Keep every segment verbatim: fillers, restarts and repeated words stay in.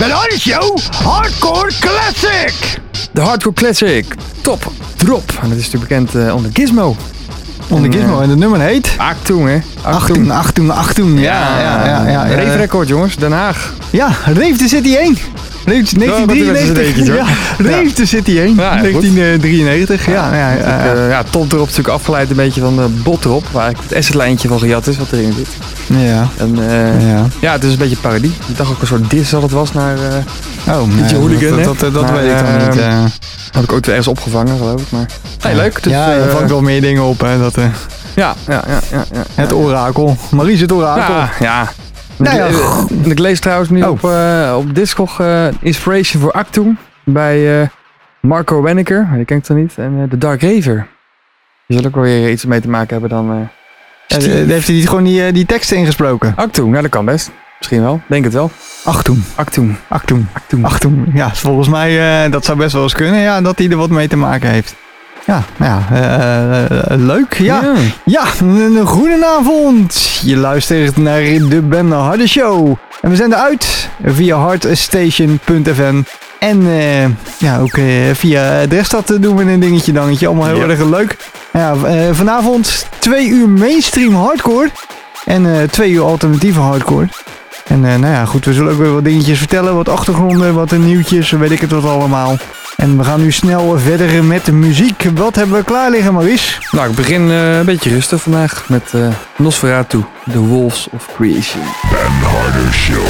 Ben Hardy Show Hardcore Classic. De Hardcore Classic. Top. Drop. En dat is natuurlijk bekend uh, onder Gizmo. Onder Gizmo. En het nummer heet? Achtung, hè. Achtung, Achtung, Achtung. Ja, ja, ja. ja, ja. Reef Record, jongens. Den Haag. Ja, Reef de City één. Reef negentien drieënnegentig. Ja, Reef de City één. Ja, negentien drieënnetig. Ja, ja, ja, ja. Uh, ja, top drop natuurlijk afgeleid een beetje van de bot drop. Waar eigenlijk het assetlijntje van gejat is wat erin zit. Ja. En uh, ja. ja, het is een beetje parodie. Ik dacht ook een soort diss dat het was naar uh, oh, nee, Hooligan. Dat, dat, dat, dat maar, weet ik dan uh, niet. Uh. Had ik ook ergens opgevangen, geloof ik. Maar hey, leuk. Dus, ja, er uh, vangt wel meer dingen op. Hè, dat, uh, ja, ja, ja, ja, ja. Het orakel. Maries het orakel. Ja, ja. Nou ja, ik, ik lees trouwens nu oh. op, uh, op Discog uh, Inspiration for Achtung bij uh, Marco Wenneker, die ken ik dan niet, en uh, The Dark Raver. Die zal ook wel weer iets mee te maken hebben dan... Uh, uh, heeft hij niet gewoon die, uh, die teksten ingesproken? Achtung, ja dat kan best. Misschien wel, denk het wel. Achtung. Achtung. Achtung. Achtung. Achtung. Ja, volgens mij uh, dat zou best wel eens kunnen, ja, dat hij er wat mee te maken heeft. Ja, ja uh, uh, leuk. Ja, ja. ja een, een goedenavond. Je luistert naar de Ben Hardy Show. En we zenden uit via hardstation punt f m. En uh, ja, ook uh, via Drechtstad doen we een dingetje dangetje. Allemaal heel ja. erg leuk. Ja, uh, vanavond twee uur mainstream hardcore. En uh, twee uur alternatieve hardcore. En uh, nou ja, goed, we zullen ook weer wat dingetjes vertellen. Wat achtergronden, wat nieuwtjes, weet ik het wat allemaal. En we gaan nu snel verder met de muziek. Wat hebben we klaar liggen, Maurice? Nou, ik begin uh, een beetje rustig vandaag met uh, Nosferatu, The Wolves of Creation. Ben Harder Show.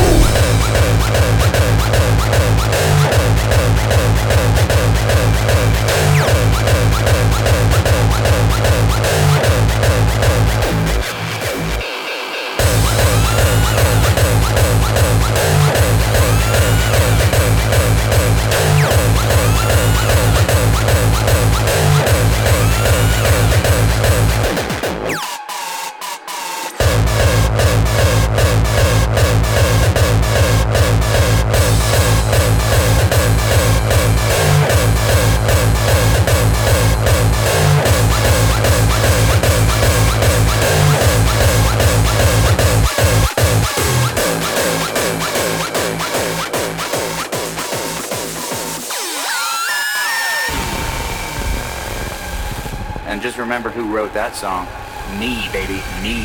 And just remember who wrote that song. Me, baby, me.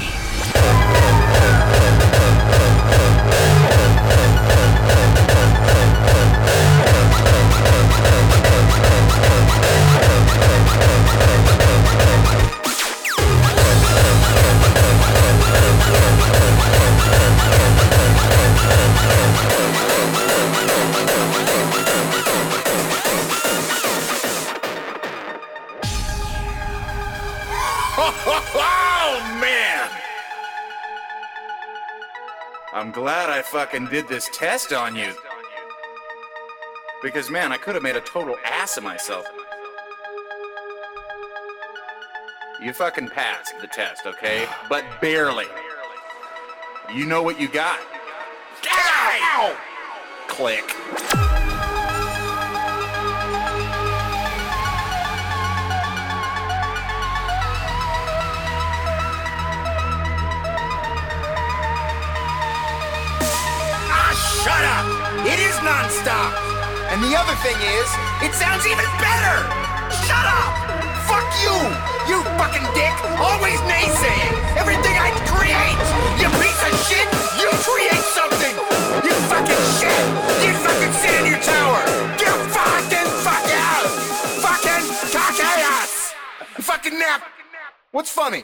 I'm glad I fucking did this test on you. Because, man, I could have made a total ass of myself. You fucking passed the test, okay? But barely. You know what you got. Ow! Click. Shut up! It is non-stop! And the other thing is, it sounds even better! Shut up! Fuck you! You fucking dick! Always naysaying! Everything I create! You piece of shit! You create something! You fucking shit! You fucking sit in your tower! Get fucking fuck out! Fucking cock ass! Fucking nap! What's funny?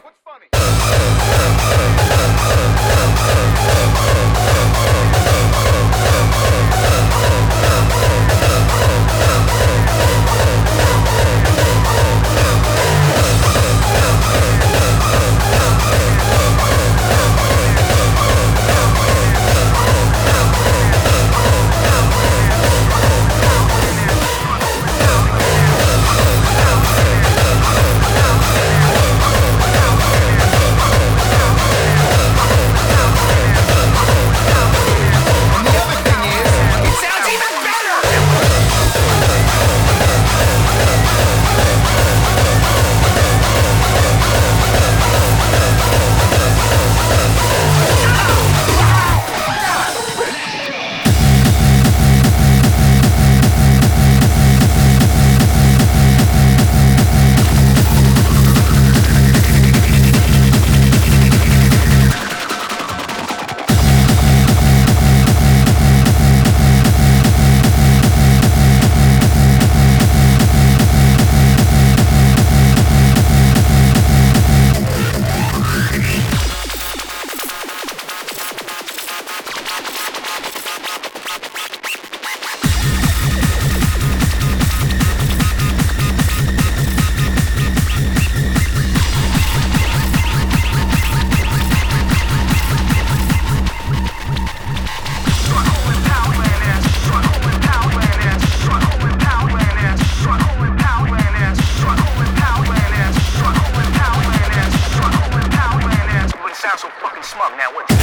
sound so fucking smug now, would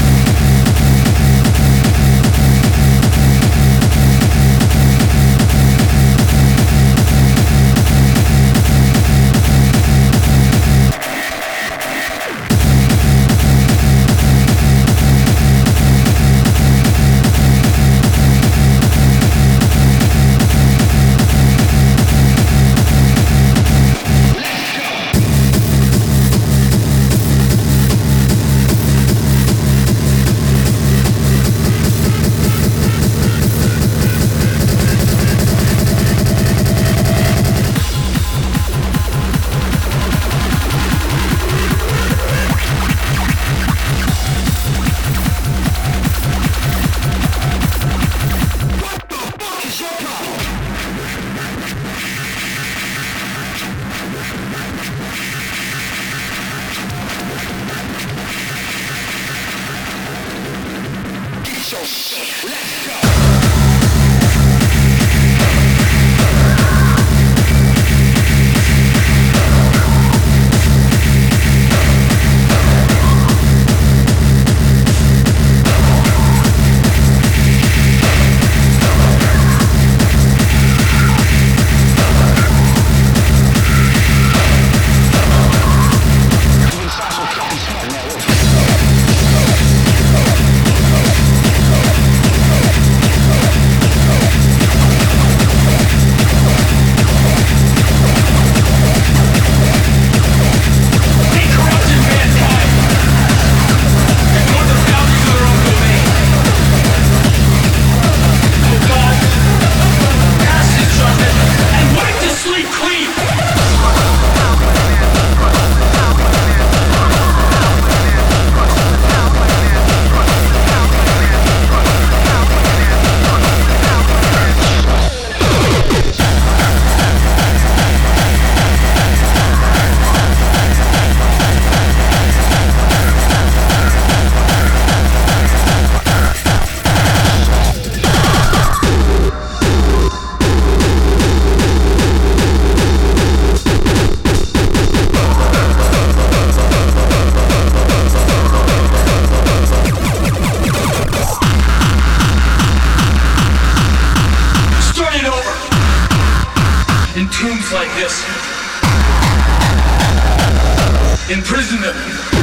Imprison them.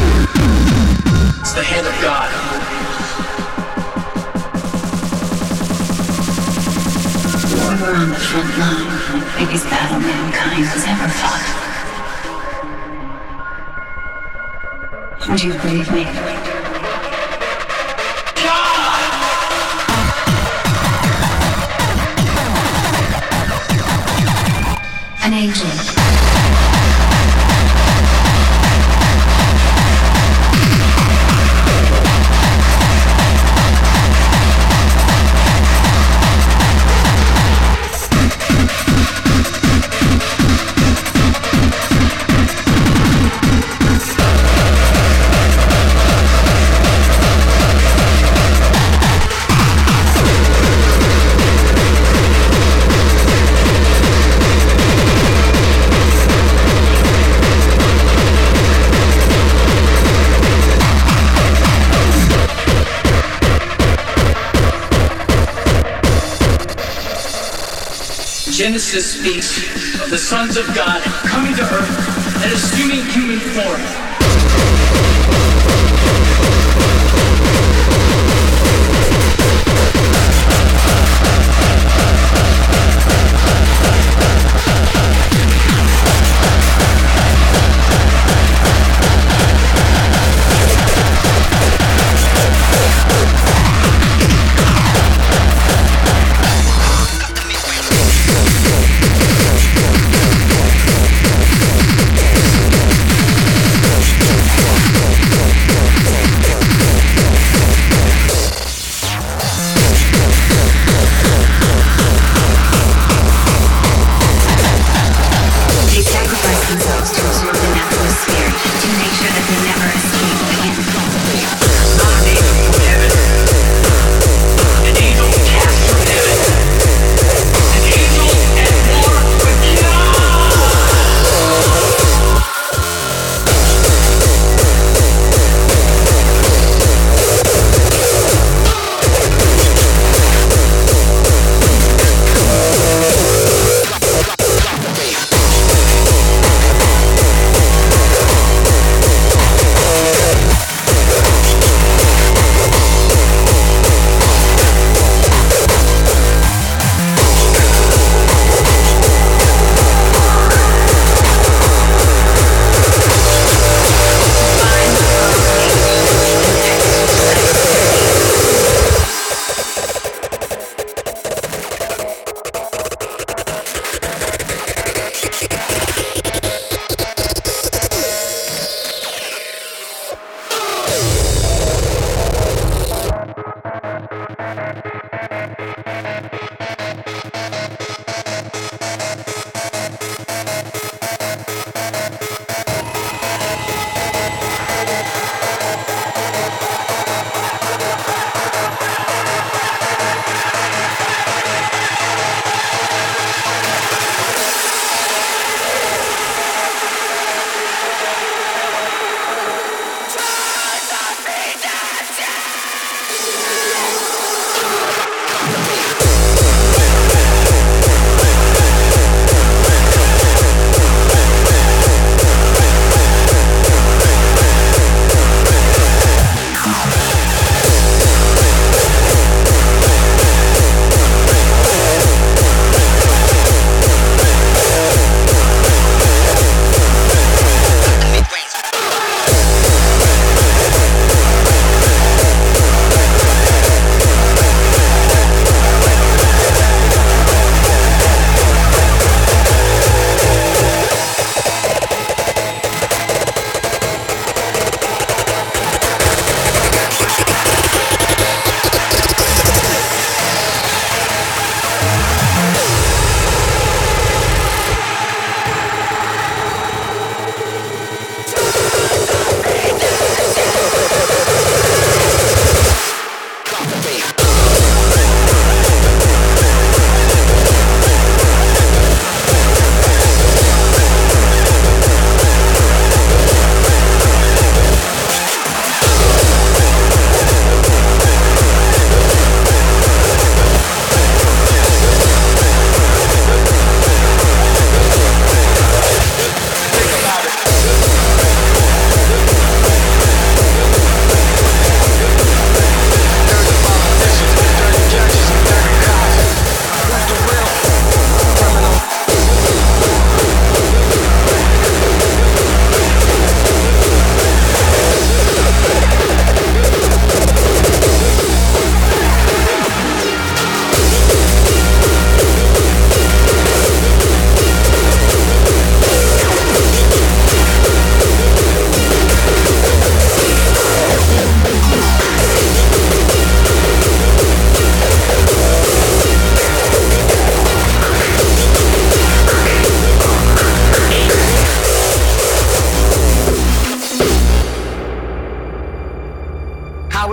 It's the hand of God. We're on the front line of the biggest battle mankind has ever fought. Would you believe me? An angel. Genesis speaks of the sons of God coming to earth and assuming human form.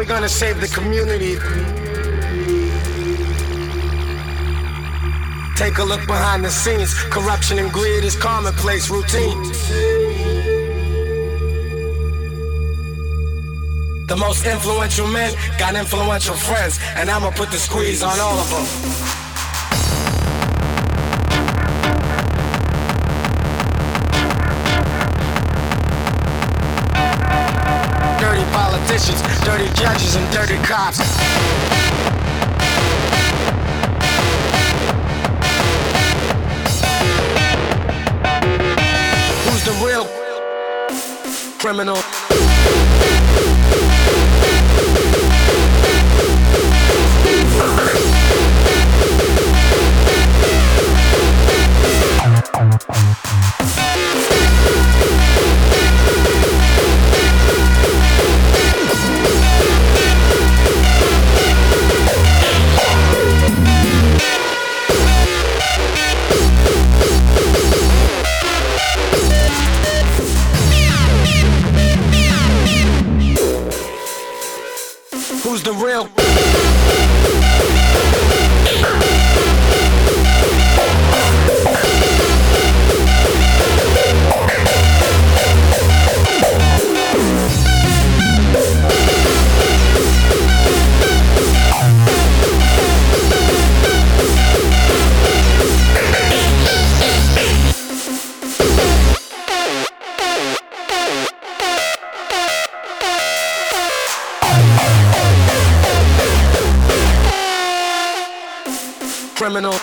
we gonna save the community? Take a look behind the scenes. Corruption and greed is commonplace routine. The most influential men got influential friends, and I'ma put the squeeze on all of them. Dirty politicians, dirty judges, and dirty cops. Who's the real criminal? Who's the real? Criminal.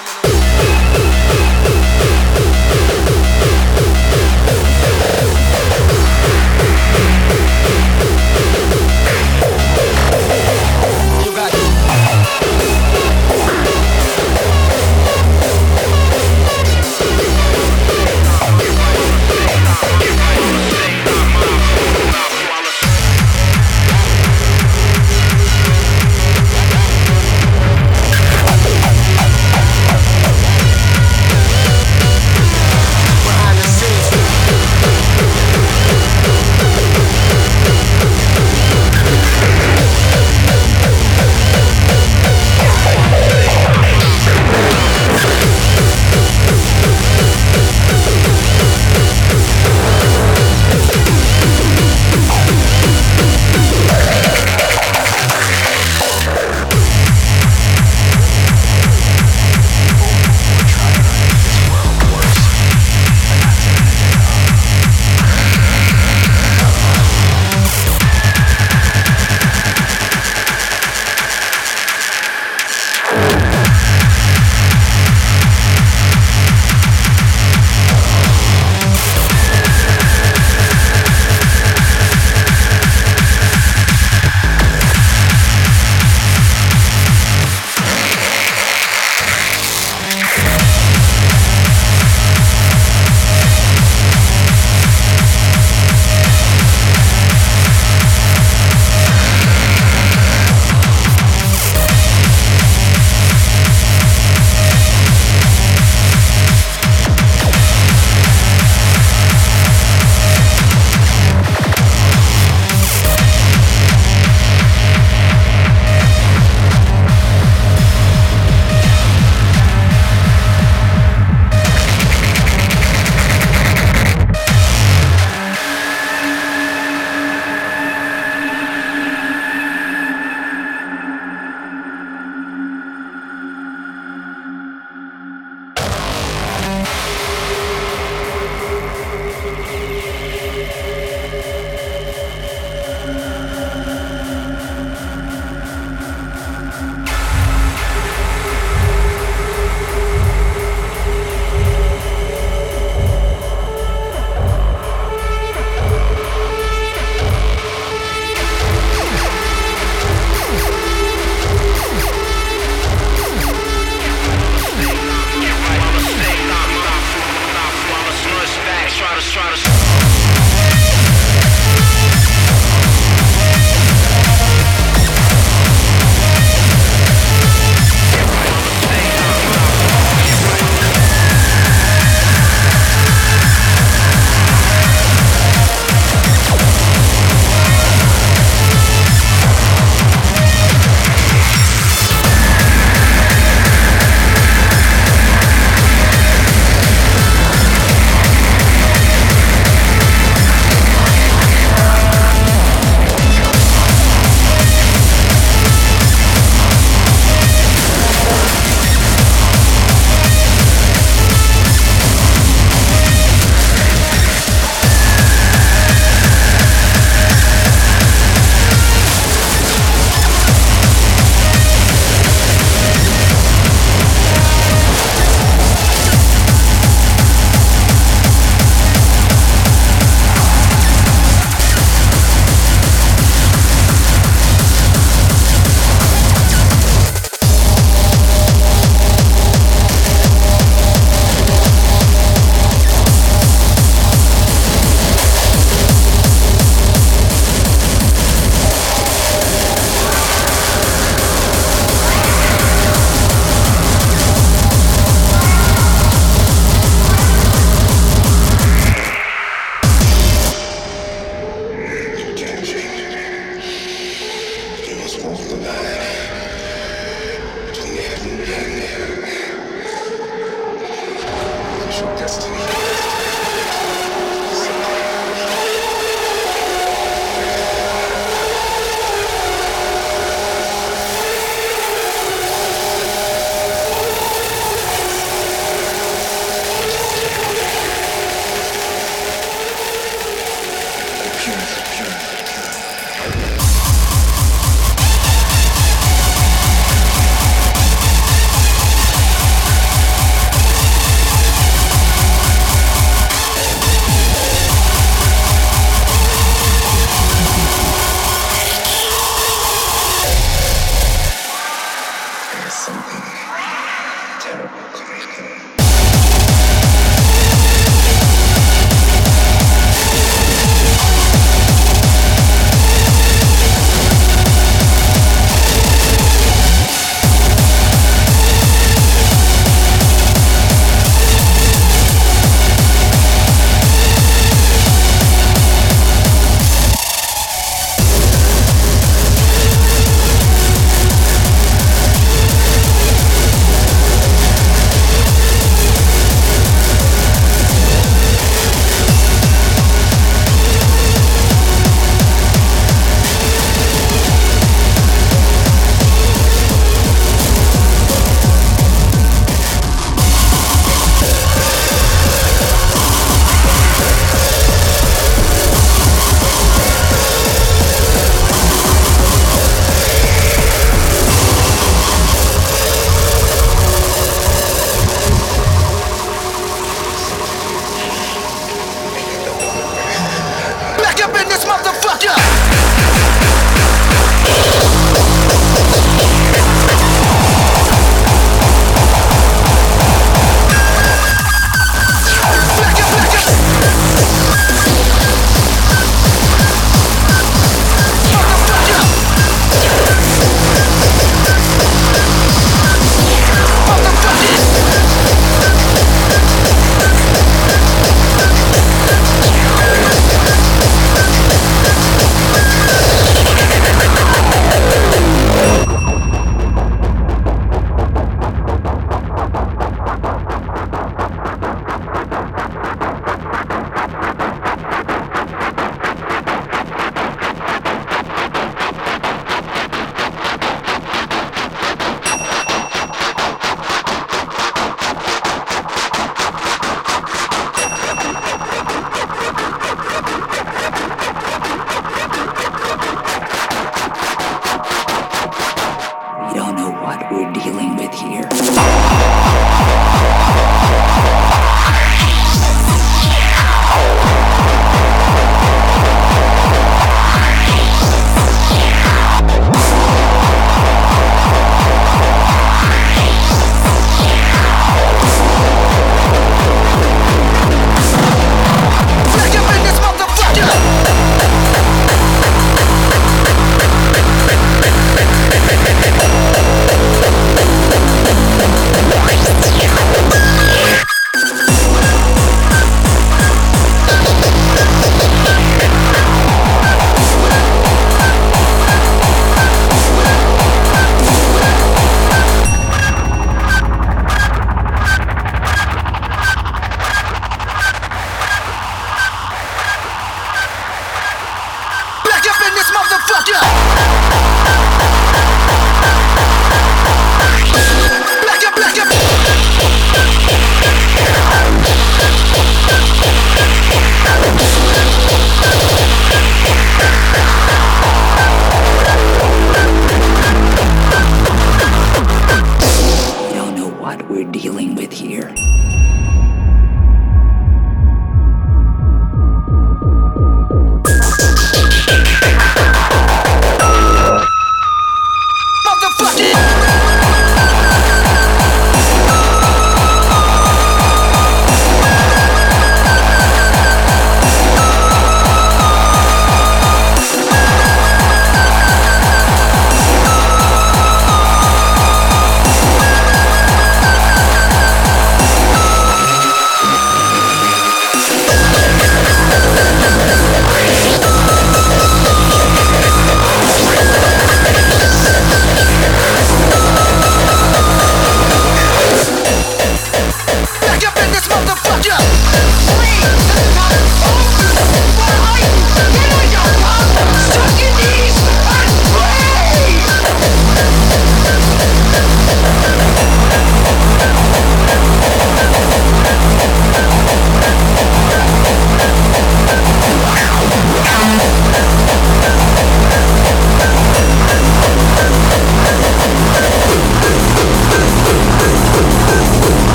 You got it.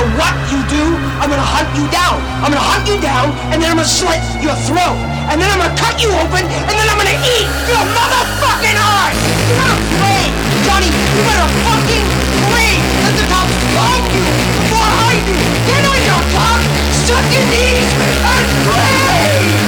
matter what you do, I'm gonna hunt you down. I'm gonna hunt you down, and then I'm gonna slit your throat. And then I'm gonna cut you open, and then I'm gonna eat your motherfucking heart! You better pray, Johnny, you better fucking pray that the cops find you before I do! Get on your cock, suck your knees, and pray!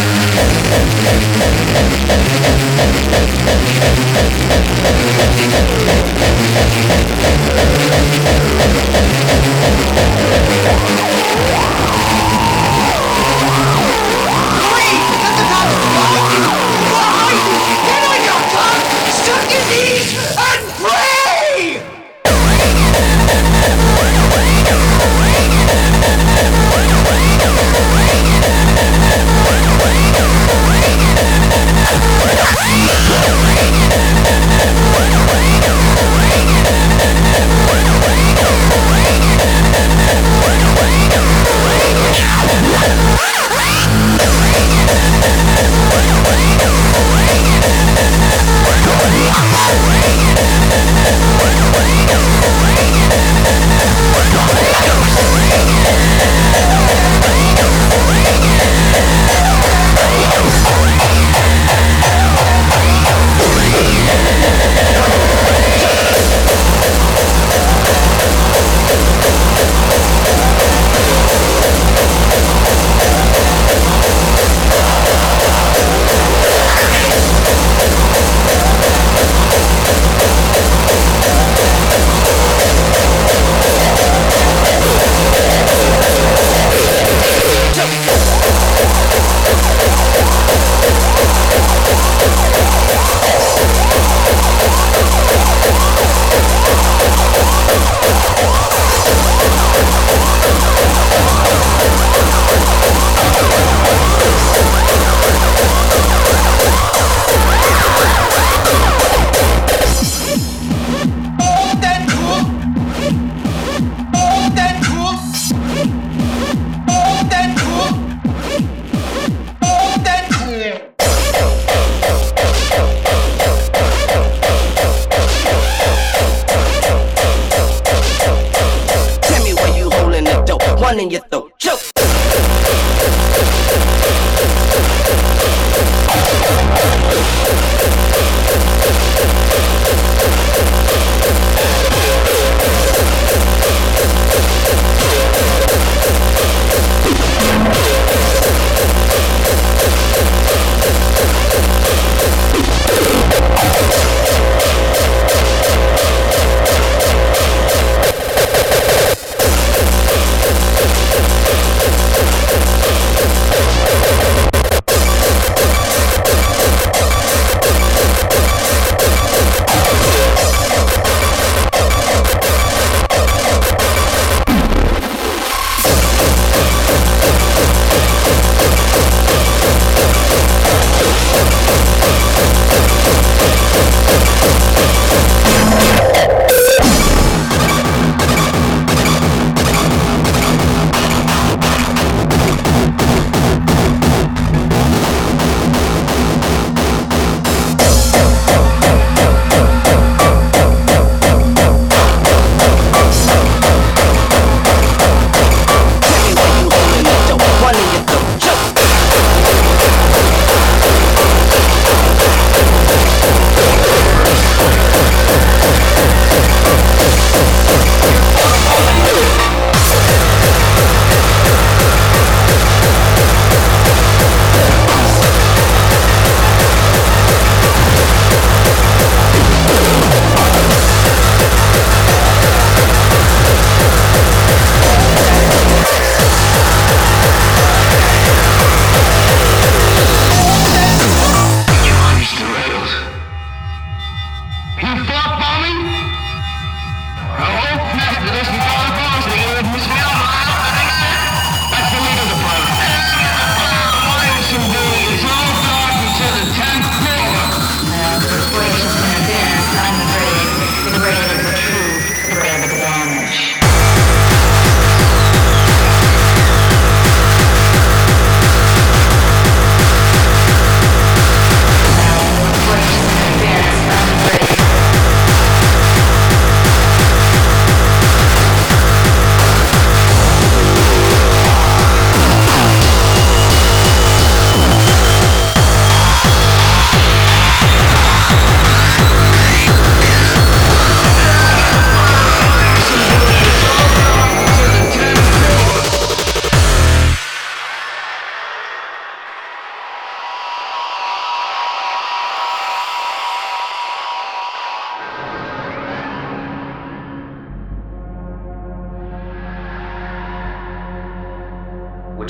In your throat. Choke.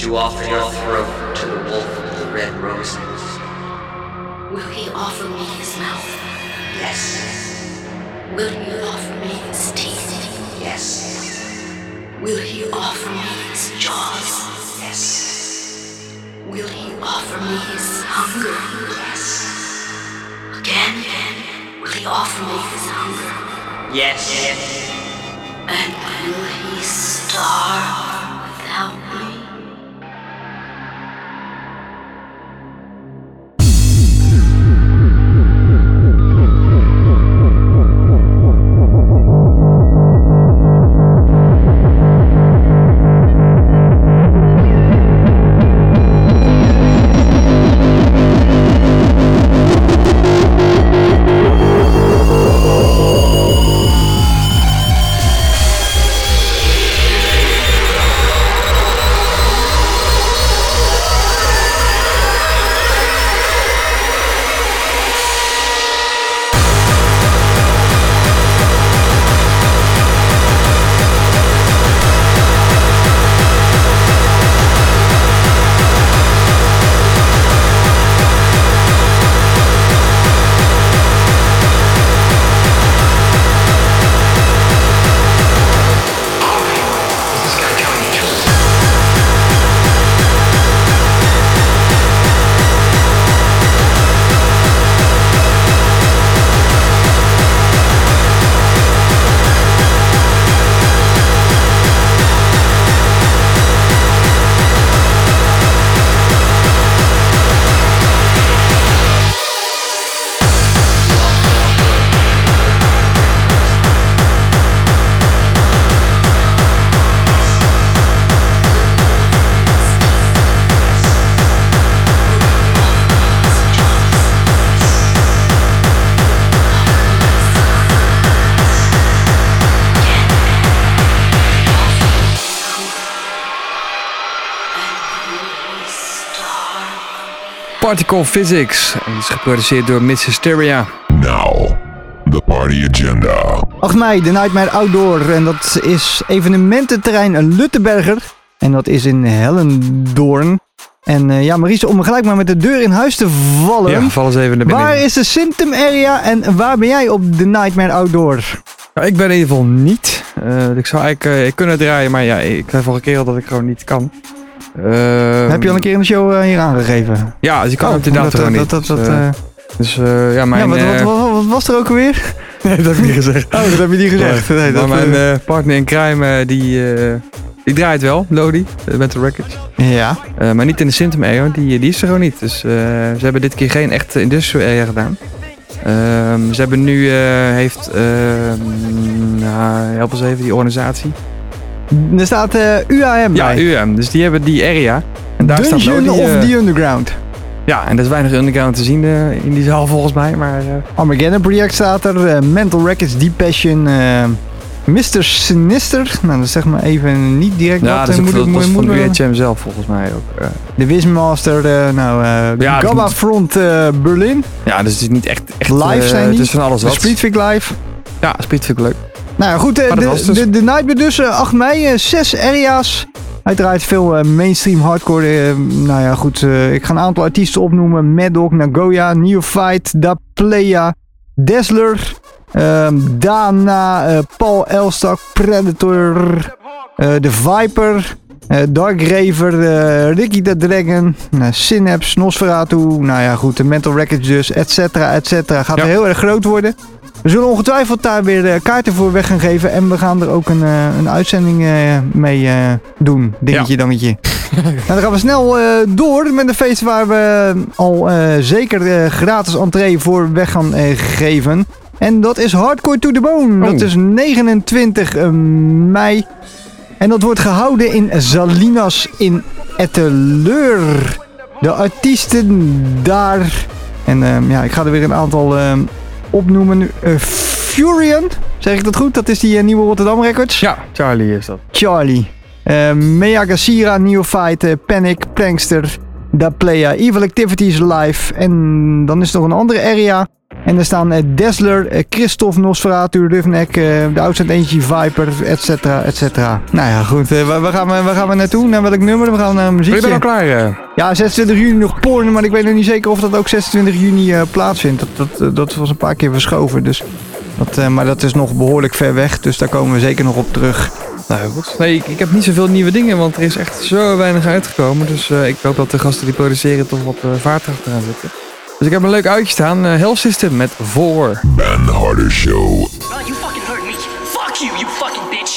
you offer your throat to the wolf of the red roses? Will he offer me his mouth? Yes. Will he offer me his teeth? Yes. Will he offer me his jaws? Yes. Will he offer me his hunger? Yes. Again, will he offer me his hunger? Yes. And will he starve without me? Particle Physics. En die is geproduceerd door Miss Hysteria. Now, the party agenda. acht mei, de Nightmare Outdoor. En dat is evenemententerrein Luttenberger. En dat is in Hellendoorn. En uh, ja, Maurice, om gelijk maar met de deur in huis te vallen. Ja, val eens even naar binnen. Waar is de Symptom Area en waar ben jij op de Nightmare Outdoor? Nou, ik ben in ieder geval niet. Uh, ik zou eigenlijk uh, kunnen draaien, maar ja, ik zei vorige keer al dat ik gewoon niet kan. Uh, Heb je al een keer in de show uh, hier aangegeven? Ja, dus ik kan oh, op de datum gewoon niet. Dat, dat, dat, uh, uh, dus uh, ja, mijn... Ja, wat, uh, wat, wat, wat was er ook alweer? Nee, dat heb ik niet gezegd. Oh, dat heb je niet gezegd. Nee, nee, maar dat, mijn uh, partner in crime, uh, die, uh, die draait wel, Lodi, uh, met de records. Ja. Uh, maar niet in de Symptom Area, die, die is er gewoon niet. Dus uh, ze hebben dit keer geen echte industrial area gedaan. Uh, ze hebben nu, uh, heeft, uh, nou, help eens even, die organisatie. Er staat uh, U A M Ja, bij. U A M. Dus die hebben die area. En daar Dungeon staat Lodi, uh, of the Underground. Ja, en er is weinig underground te zien uh, in die zaal volgens mij. Maar, uh, Armageddon Project staat er. Uh, Mental Records, Deep Passion. Uh, mister Sinister. Nou, dat zeg maar even niet direct ja, wat. dat is ook moet veel, ik, van moet, U H M zelf volgens mij ook. Uh. De Wismaster. Uh, nou, uh, ja, Gabba moet... Front uh, Berlin. Ja, dus het is niet echt, echt live uh, zijn die. Het is van alles wat. Speedfig live. Ja, Speedfig leuk. Nou ja, goed. Uh, de, dus. de, de Nightmare dus. Uh, acht mei. Uh, zes area's. Uiteraard veel uh, mainstream hardcore. Uh, nou ja, goed. Uh, ik ga een aantal artiesten opnoemen. Mad Dog, Nagoya, Neophyte, Da Playa, Dazzler, uh, Dana, uh, Paul Elstak, Predator, uh, The Viper, uh, Dark Raver, uh, Ricky the Dragon, uh, Synapse, Nosferatu. Nou ja, goed. De Mental Records dus, et cetera, et cetera. Gaat ja. er heel erg groot worden. We zullen ongetwijfeld daar weer uh, kaarten voor weg gaan geven. En we gaan er ook een, uh, een uitzending uh, mee uh, doen. Dingetje, ja. dangetje. Nou, dan gaan we snel uh, door met een feest waar we al uh, zeker uh, gratis entree voor weg gaan uh, geven. En dat is Hardcore to the Bone. Oh. Dat is negenentwintig mei. En dat wordt gehouden in Salinas in Etteleur. De artiesten daar. En uh, ja, ik ga er weer een aantal... Uh, opnoemen nu. Uh, Furion, zeg ik dat goed? Dat is die uh, nieuwe Rotterdam Records. Ja, Charlie is dat. Charlie. Uh, Mea Gasira, Neophyte, uh, Panic, Prankster, Da Playa, Evil Activities Live. En dan is er nog een andere area. En er staan uh, Dazzler, uh, Christophe, Nosferatu, Roughneck, uh, de Outside Eentje, Viper, et cetera, et cetera. Nou ja, goed. Uh, waar, waar, gaan we, waar gaan we naartoe? Naar welk nummer? We gaan naar een muziekje. Ben je al klaar? Uh? Ja, zesentwintig juni nog porn, maar ik weet nog niet zeker of dat ook zesentwintig juni uh, plaatsvindt. Dat, dat, uh, dat was een paar keer verschoven, dus... Dat, uh, maar dat is nog behoorlijk ver weg, dus daar komen we zeker nog op terug. Nou goed. Nee, ik, ik heb niet zoveel nieuwe dingen, want er is echt zo weinig uitgekomen. Dus uh, ik hoop dat de gasten die produceren toch wat uh, vaart achteraan zitten. Dus ik heb een leuk uitje staan. Uh, Hell System met Voor. Ben Harder Show. Oh, you fucking heard me. Fuck you, you fucking bitch.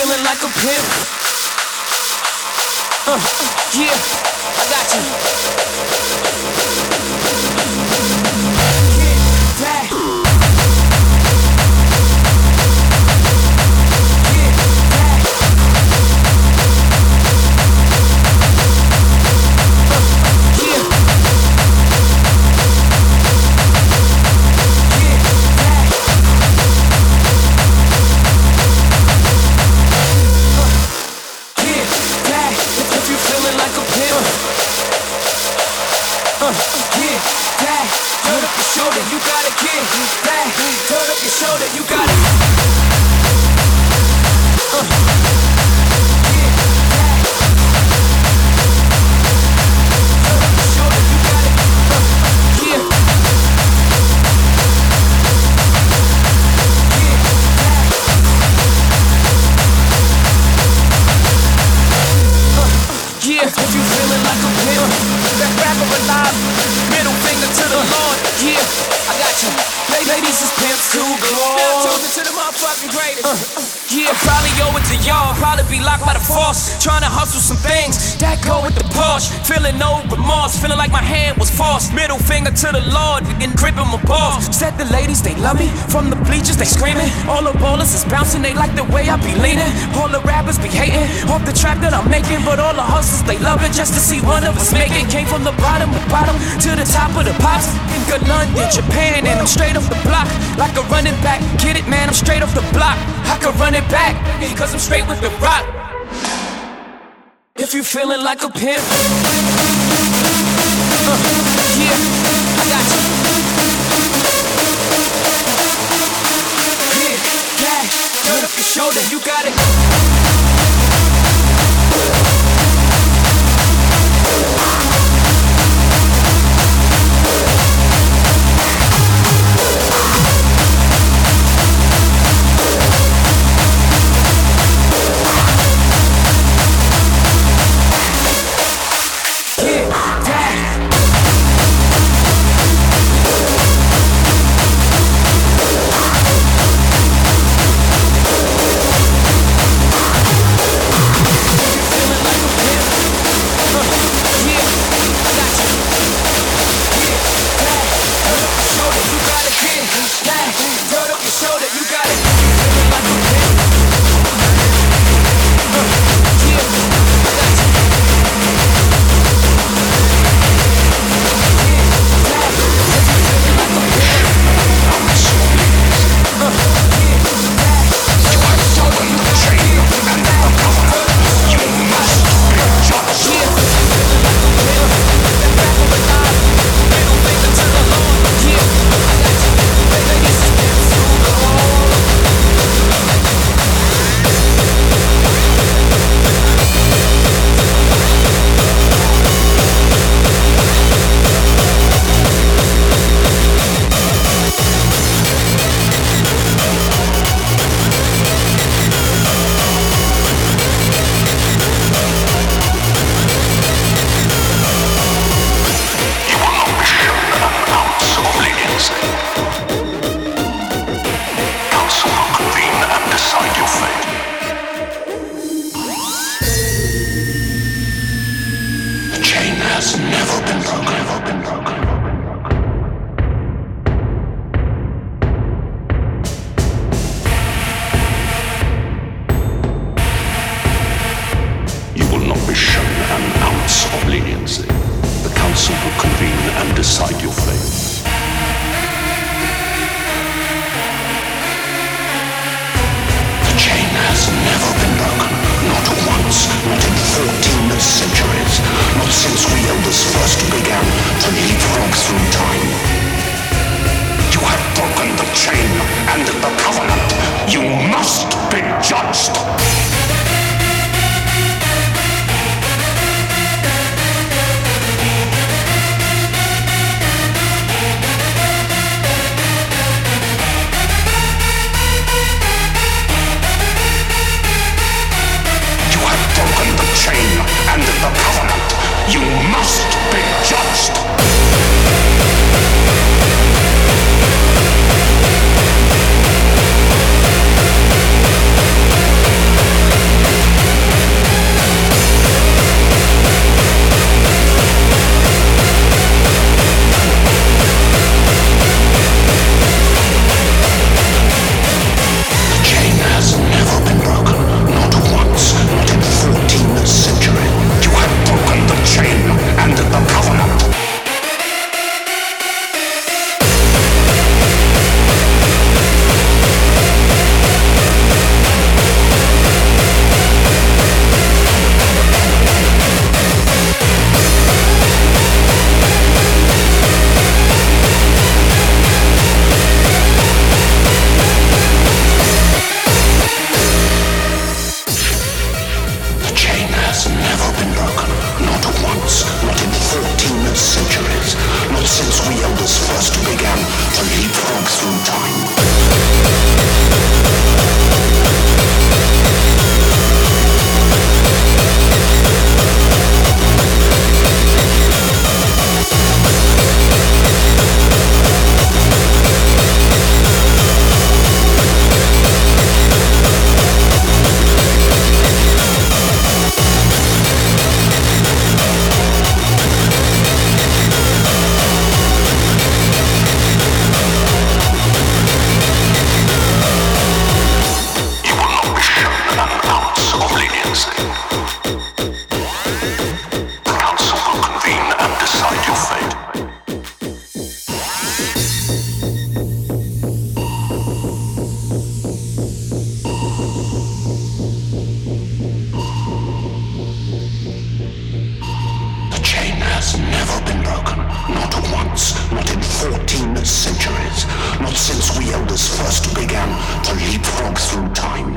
feeling like a pimp. Uh, yeah, I got you. Yeah, that. You gotta get that. Turn up your shoulder, you gotta. Uh, get that. Turn up your shoulder, you gotta. Uh, yeah. Get that. Uh, yeah, if you feeling like a pimp, that rapper alive, middle finger to the Lord, yeah. I got you. Ladies is pimps too, girl. Now talking to the motherfucking greatest. Uh, yeah, probably owe it to y'all. Probably be locked by the force. Trying to hustle some things that go with the Porsche. Feeling no remorse. Feeling like my hand was forced. Middle finger to the Lord. And gripping my balls. Said the ladies, they love me. From the bleachers, they screaming. All the ballers is bouncing. They like the way I be leaning. All the rappers be hating. Off the trap that I'm making. But all the hustlers, they love it just to see one of us make it. Came from the bottom of bottom to the top of the pops. In good London, Japan, and I'm straight off the block. Like a running back, get it, man, I'm straight off the block. I can run it back, because I'm straight with the rock. If you feeling like a pimp, uh, yeah, I got you. Yeah, yeah, turn up your shoulder, you got it. began to leapfrog through time.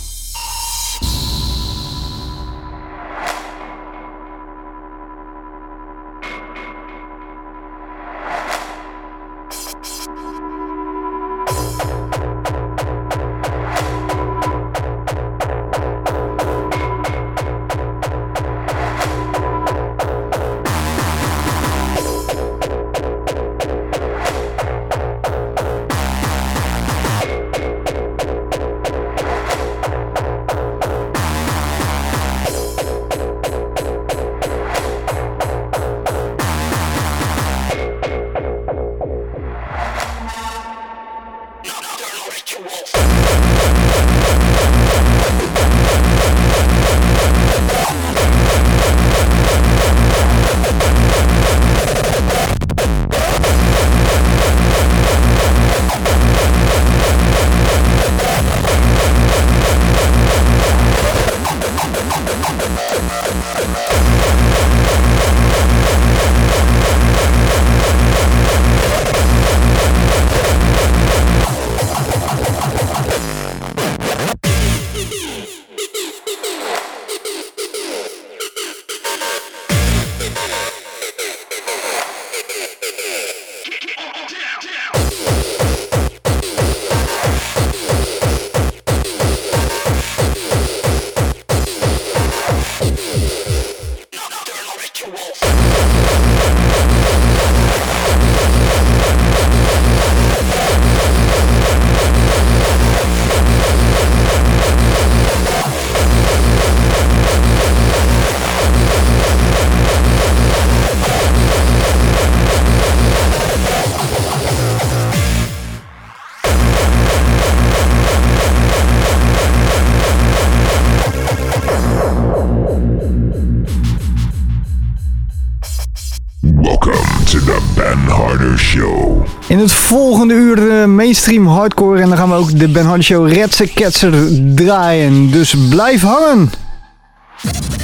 In het volgende uur de mainstream hardcore en dan gaan we ook de Ben Hardy Show Redse Ketser draaien. Dus blijf hangen!